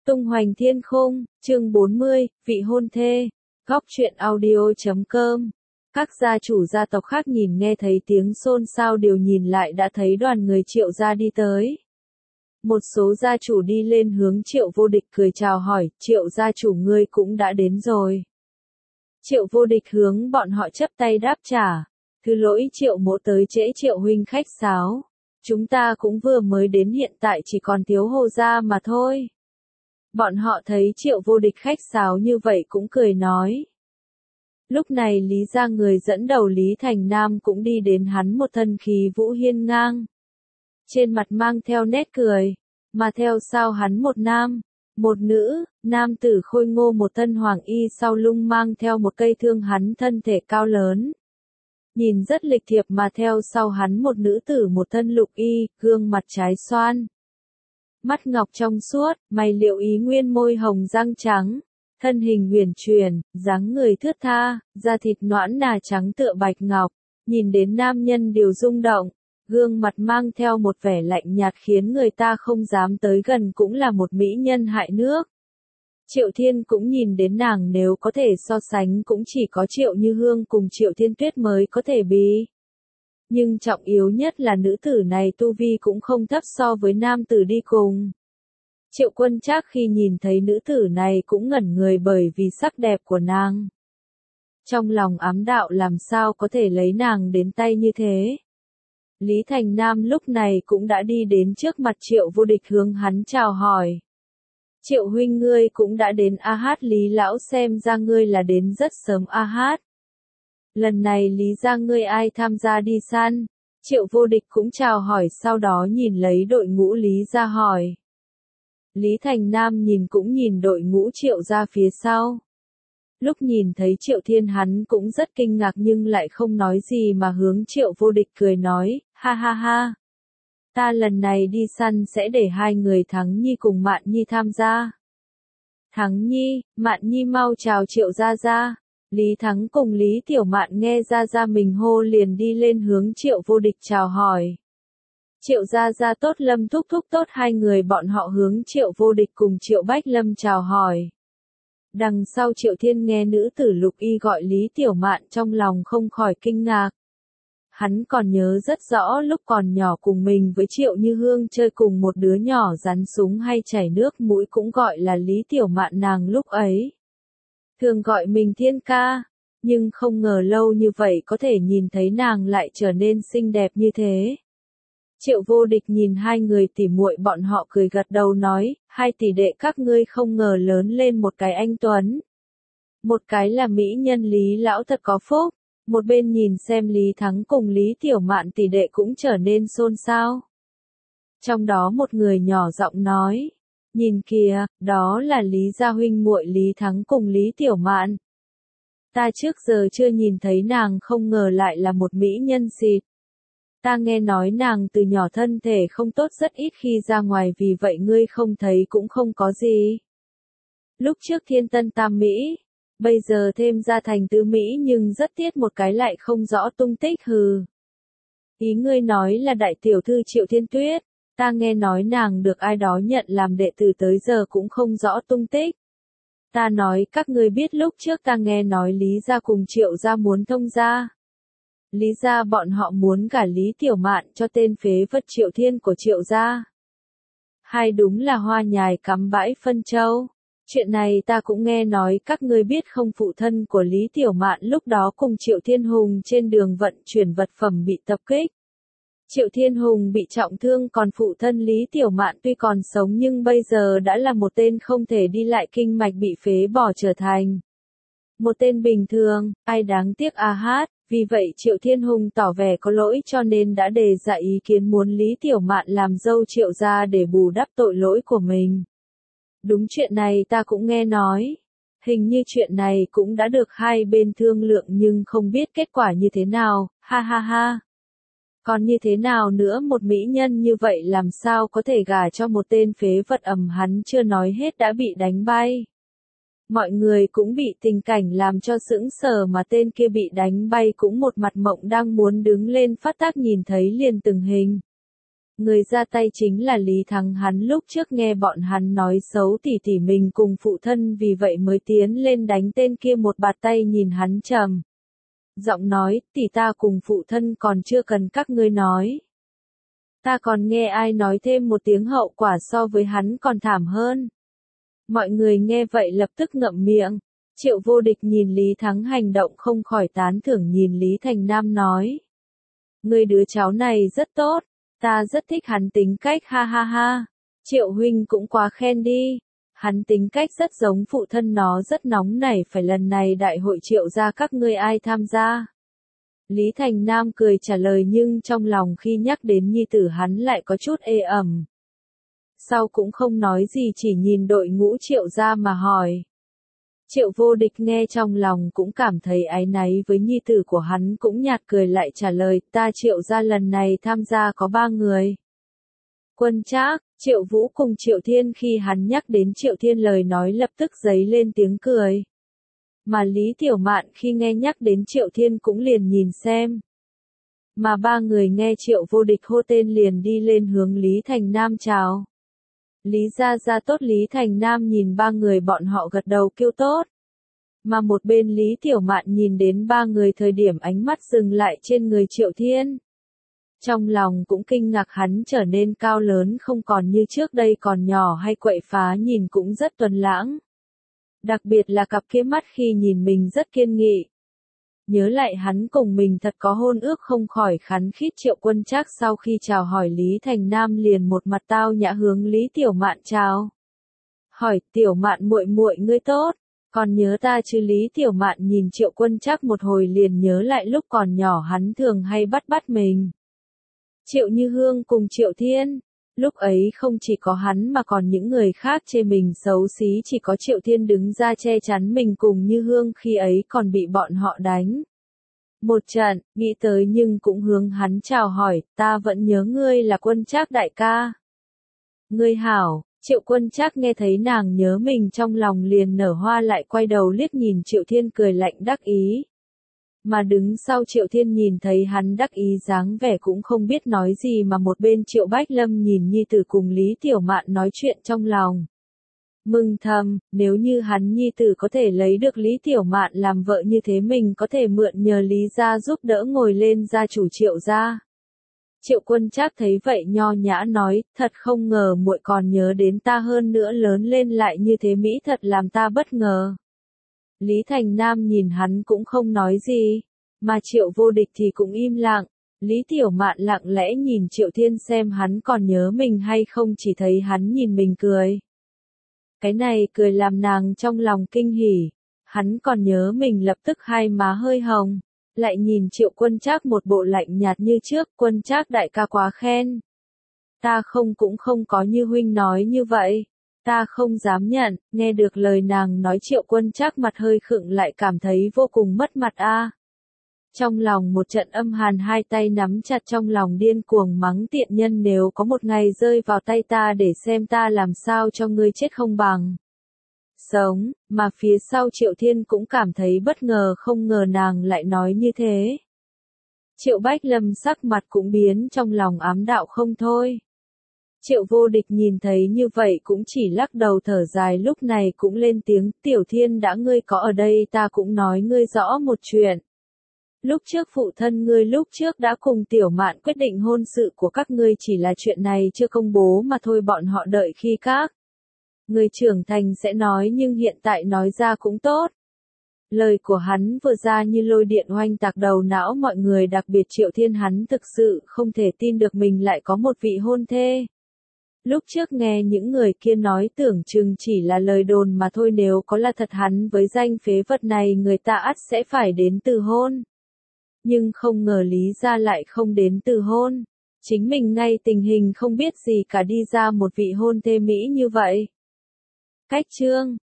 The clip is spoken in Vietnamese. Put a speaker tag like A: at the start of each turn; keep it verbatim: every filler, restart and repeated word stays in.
A: Tung hoành thiên khung, chương bốn mươi, vị hôn thê. Góc truyện audio chấm com. Các gia chủ gia tộc khác nhìn nghe thấy tiếng xôn xao đều nhìn lại đã thấy đoàn người Triệu gia đi tới. Một số gia chủ đi lên hướng Triệu Vô Địch cười chào hỏi, Triệu gia chủ ngươi cũng đã đến rồi. Triệu Vô Địch hướng bọn họ chấp tay đáp trả, thứ lỗi Triệu mỗ tới trễ Triệu huynh khách sáo. Chúng ta cũng vừa mới đến hiện tại chỉ còn thiếu Hồ gia mà thôi. Bọn họ thấy Triệu Vô Địch khách sáo như vậy cũng cười nói. Lúc này Lý gia người dẫn đầu Lý Thành Nam cũng đi đến hắn một thân khí vũ hiên ngang. Trên mặt mang theo nét cười, mà theo sau hắn một nam, một nữ, nam tử khôi ngô một thân hoàng y sau lưng mang theo một cây thương hắn thân thể cao lớn. Nhìn rất lịch thiệp mà theo sau hắn một nữ tử một thân lục y, gương mặt trái xoan. Mắt ngọc trong suốt, mày liệu ý nguyên môi hồng răng trắng, thân hình huyền chuyển, dáng người thướt tha, da thịt nõn nà trắng tựa bạch ngọc, nhìn đến nam nhân đều rung động, gương mặt mang theo một vẻ lạnh nhạt khiến người ta không dám tới gần cũng là một mỹ nhân hại nước. Triệu Thiên cũng nhìn đến nàng nếu có thể so sánh cũng chỉ có Triệu Như Hương cùng Triệu Thiên Tuyết mới có thể bị. Nhưng trọng yếu nhất là nữ tử này tu vi cũng không thấp so với nam tử đi cùng. Triệu Quân Trác khi nhìn thấy nữ tử này cũng ngẩn người bởi vì sắc đẹp của nàng. Trong lòng ám đạo làm sao có thể lấy nàng đến tay như thế. Lý Thành Nam lúc này cũng đã đi đến trước mặt Triệu Vô Địch hướng hắn chào hỏi. Triệu huynh ngươi cũng đã đến a hát Lý lão xem ra ngươi là đến rất sớm a hát. Lần này Lý gia ngươi ai tham gia đi săn? Triệu Vô Địch cũng chào hỏi sau đó nhìn lấy đội ngũ Lý gia hỏi. Lý Thành Nam nhìn cũng nhìn đội ngũ Triệu gia phía sau. Lúc nhìn thấy Triệu Thiên hắn cũng rất kinh ngạc nhưng lại không nói gì mà hướng Triệu Vô Địch cười nói, ha ha ha. Ta lần này đi săn sẽ để hai người Thắng Nhi cùng Mạn Nhi tham gia. Thắng Nhi, Mạn Nhi mau chào Triệu gia gia. Lý Thắng cùng Lý Tiểu Mạn nghe gia gia mình hô liền đi lên hướng Triệu Vô Địch chào hỏi. Triệu gia gia tốt Lâm thúc thúc tốt hai người bọn họ hướng Triệu Vô Địch cùng Triệu Bách Lâm chào hỏi. Đằng sau Triệu Thiên nghe nữ tử lục y gọi Lý Tiểu Mạn trong lòng không khỏi kinh ngạc. Hắn còn nhớ rất rõ lúc còn nhỏ cùng mình với Triệu Như Hương chơi cùng một đứa nhỏ rắn súng hay chảy nước mũi cũng gọi là Lý Tiểu Mạn nàng lúc ấy. Thường gọi mình Thiên ca, nhưng không ngờ lâu như vậy có thể nhìn thấy nàng lại trở nên xinh đẹp như thế. Triệu Vô Địch nhìn hai người tỉ muội bọn họ cười gật đầu nói, hai tỷ đệ các ngươi không ngờ lớn lên một cái anh tuấn. Một cái là mỹ nhân Lý lão thật có phúc, một bên nhìn xem Lý Thắng cùng Lý Tiểu Mạn tỷ đệ cũng trở nên xôn xao. Trong đó một người nhỏ giọng nói, nhìn kìa, đó là Lý gia huynh muội Lý Thắng cùng Lý Tiểu Mạn. Ta trước giờ chưa nhìn thấy nàng không ngờ lại là một mỹ nhân xịt. Ta nghe nói nàng từ nhỏ thân thể không tốt rất ít khi ra ngoài vì vậy ngươi không thấy cũng không có gì. Lúc trước thiên tân tam Mỹ, bây giờ thêm ra thành tứ Mỹ nhưng rất tiếc một cái lại không rõ tung tích hừ. Ý ngươi nói là đại tiểu thư Triệu Thiên Tuyết, ta nghe nói nàng được ai đó nhận làm đệ tử tới giờ cũng không rõ tung tích. Ta nói các ngươi biết lúc trước ta nghe nói Lý gia cùng Triệu gia muốn thông gia. Lý gia bọn họ muốn gả Lý Tiểu Mạn cho tên phế vật Triệu Thiên của Triệu gia. Hay đúng là hoa nhài cắm bãi phân châu. Chuyện này ta cũng nghe nói các ngươi biết không phụ thân của Lý Tiểu Mạn lúc đó cùng Triệu Thiên Hùng trên đường vận chuyển vật phẩm bị tập kích. Triệu Thiên Hùng bị trọng thương còn phụ thân Lý Tiểu Mạn tuy còn sống nhưng bây giờ đã là một tên không thể đi lại kinh mạch bị phế bỏ trở thành một tên bình thường, ai đáng tiếc a hát. Vì vậy Triệu Thiên Hùng tỏ vẻ có lỗi cho nên đã đề ra ý kiến muốn Lý Tiểu Mạn làm dâu Triệu gia để bù đắp tội lỗi của mình. Đúng chuyện này ta cũng nghe nói. Hình như chuyện này cũng đã được hai bên thương lượng nhưng không biết kết quả như thế nào, ha ha ha. Còn như thế nào nữa một mỹ nhân như vậy làm sao có thể gả cho một tên phế vật ầm hắn chưa nói hết đã bị đánh bay. Mọi người cũng bị tình cảnh làm cho sững sờ mà tên kia bị đánh bay cũng một mặt mộng đang muốn đứng lên phát tác nhìn thấy liền từng hình. Người ra tay chính là Lý Thắng, hắn lúc trước nghe bọn hắn nói xấu tỷ tỷ mình cùng phụ thân, vì vậy mới tiến lên đánh tên kia một bạt tay, nhìn hắn trầm giọng nói, tỷ ta cùng phụ thân còn chưa cần các ngươi nói. Ta còn nghe ai nói thêm một tiếng hậu quả so với hắn còn thảm hơn. Mọi người nghe vậy lập tức ngậm miệng. Triệu Vô Địch nhìn Lý Thắng hành động không khỏi tán thưởng, nhìn Lý Thành Nam nói. Người đứa cháu này rất tốt, ta rất thích hắn tính cách, ha ha ha. Triệu huynh cũng quá khen đi. Hắn tính cách rất giống phụ thân nó, rất nóng nảy, phải lần này đại hội Triệu gia các ngươi ai tham gia? Lý Thành Nam cười trả lời, nhưng trong lòng khi nhắc đến nhi tử hắn lại có chút ê ẩm. Sau cũng không nói gì, chỉ nhìn đội ngũ Triệu gia mà hỏi. Triệu Vô Địch nghe trong lòng cũng cảm thấy áy náy với nhi tử của hắn, cũng nhạt cười lại trả lời, ta Triệu gia lần này tham gia có ba người. Quân Trác, Triệu Vũ cùng Triệu Thiên. Khi hắn nhắc đến Triệu Thiên, lời nói lập tức dấy lên tiếng cười. Mà Lý Tiểu Mạn khi nghe nhắc đến Triệu Thiên cũng liền nhìn xem. Mà ba người nghe Triệu Vô Địch hô tên liền đi lên hướng Lý Thành Nam chào. Lý gia gia tốt. Lý Thành Nam nhìn ba người bọn họ gật đầu kêu tốt. Mà một bên Lý Tiểu Mạn nhìn đến ba người thời điểm ánh mắt dừng lại trên người Triệu Thiên. Trong lòng cũng kinh ngạc, hắn trở nên cao lớn, không còn như trước đây còn nhỏ hay quậy phá, nhìn cũng rất tuấn lãng. Đặc biệt là cặp kia mắt khi nhìn mình rất kiên nghị. Nhớ lại hắn cùng mình thật có hôn ước, không khỏi khắn khít. Triệu Quân Trác sau khi chào hỏi Lý Thành Nam liền một mặt tao nhã hướng Lý Tiểu Mạn chào. Hỏi, Tiểu Mạn muội muội ngươi tốt, còn nhớ ta chứ? Lý Tiểu Mạn nhìn Triệu Quân Trác một hồi liền nhớ lại lúc còn nhỏ hắn thường hay bắt bắt mình. Triệu Như Hương cùng Triệu Thiên, lúc ấy không chỉ có hắn mà còn những người khác chê mình xấu xí, chỉ có Triệu Thiên đứng ra che chắn mình cùng Như Hương, khi ấy còn bị bọn họ đánh một trận, nghĩ tới nhưng cũng hướng hắn chào hỏi, ta vẫn nhớ ngươi là Quân Trác đại ca. Ngươi hảo. Triệu Quân Trác nghe thấy nàng nhớ mình trong lòng liền nở hoa, lại quay đầu liếc nhìn Triệu Thiên cười lạnh đắc ý. Mà đứng sau Triệu Thiên nhìn thấy hắn đắc ý dáng vẻ cũng không biết nói gì, mà một bên Triệu Bách Lâm nhìn nhi tử cùng Lý Tiểu Mạn nói chuyện trong lòng mừng thầm, nếu như hắn nhi tử có thể lấy được Lý Tiểu Mạn làm vợ như thế, mình có thể mượn nhờ Lý gia giúp đỡ ngồi lên gia chủ Triệu gia. Triệu Quân Trác thấy vậy nho nhã nói, thật không ngờ muội còn nhớ đến ta, hơn nữa lớn lên lại như thế mỹ, thật làm ta bất ngờ. Lý Thành Nam nhìn hắn cũng không nói gì, mà Triệu Vô Địch thì cũng im lặng. Lý Tiểu Mạn lặng lẽ nhìn Triệu Thiên xem hắn còn nhớ mình hay không, chỉ thấy hắn nhìn mình cười. Cái này cười làm nàng trong lòng kinh hỉ, hắn còn nhớ mình lập tức hai má hơi hồng. Lại nhìn Triệu Quân Trác một bộ lạnh nhạt như trước, Quân Trác đại ca quá khen. Ta không cũng không có như huynh nói như vậy. Ta không dám nhận. Nghe được lời nàng nói Triệu Quân Trác mặt hơi khựng, lại cảm thấy vô cùng mất mặt a. À. Trong lòng một trận âm hàn, hai tay nắm chặt trong lòng điên cuồng mắng, tiện nhân, nếu có một ngày rơi vào tay ta để xem ta làm sao cho ngươi chết không bằng sống. Mà phía sau Triệu Thiên cũng cảm thấy bất ngờ, không ngờ nàng lại nói như thế. Triệu Bách Lâm sắc mặt cũng biến, trong lòng ám đạo không thôi. Triệu Vô Địch nhìn thấy như vậy cũng chỉ lắc đầu thở dài, lúc này cũng lên tiếng, Tiểu Thiên đã, ngươi có ở đây ta cũng nói ngươi rõ một chuyện. Lúc trước phụ thân ngươi lúc trước đã cùng Tiểu Mạn quyết định hôn sự của các ngươi, chỉ là chuyện này chưa công bố mà thôi, bọn họ đợi khi các người trưởng thành sẽ nói, nhưng hiện tại nói ra cũng tốt. Lời của hắn vừa ra như lôi điện oanh tạc đầu não mọi người, đặc biệt Triệu Thiên, hắn thực sự không thể tin được mình lại có một vị hôn thê. Lúc trước nghe những người kia nói tưởng chừng chỉ là lời đồn mà thôi, nếu có là thật hắn với danh phế vật này người ta ắt sẽ phải đến từ hôn. Nhưng không ngờ Lý gia lại không đến từ hôn. Chính mình ngay tình hình không biết gì cả đi ra một vị hôn thê mỹ như vậy. Cách chương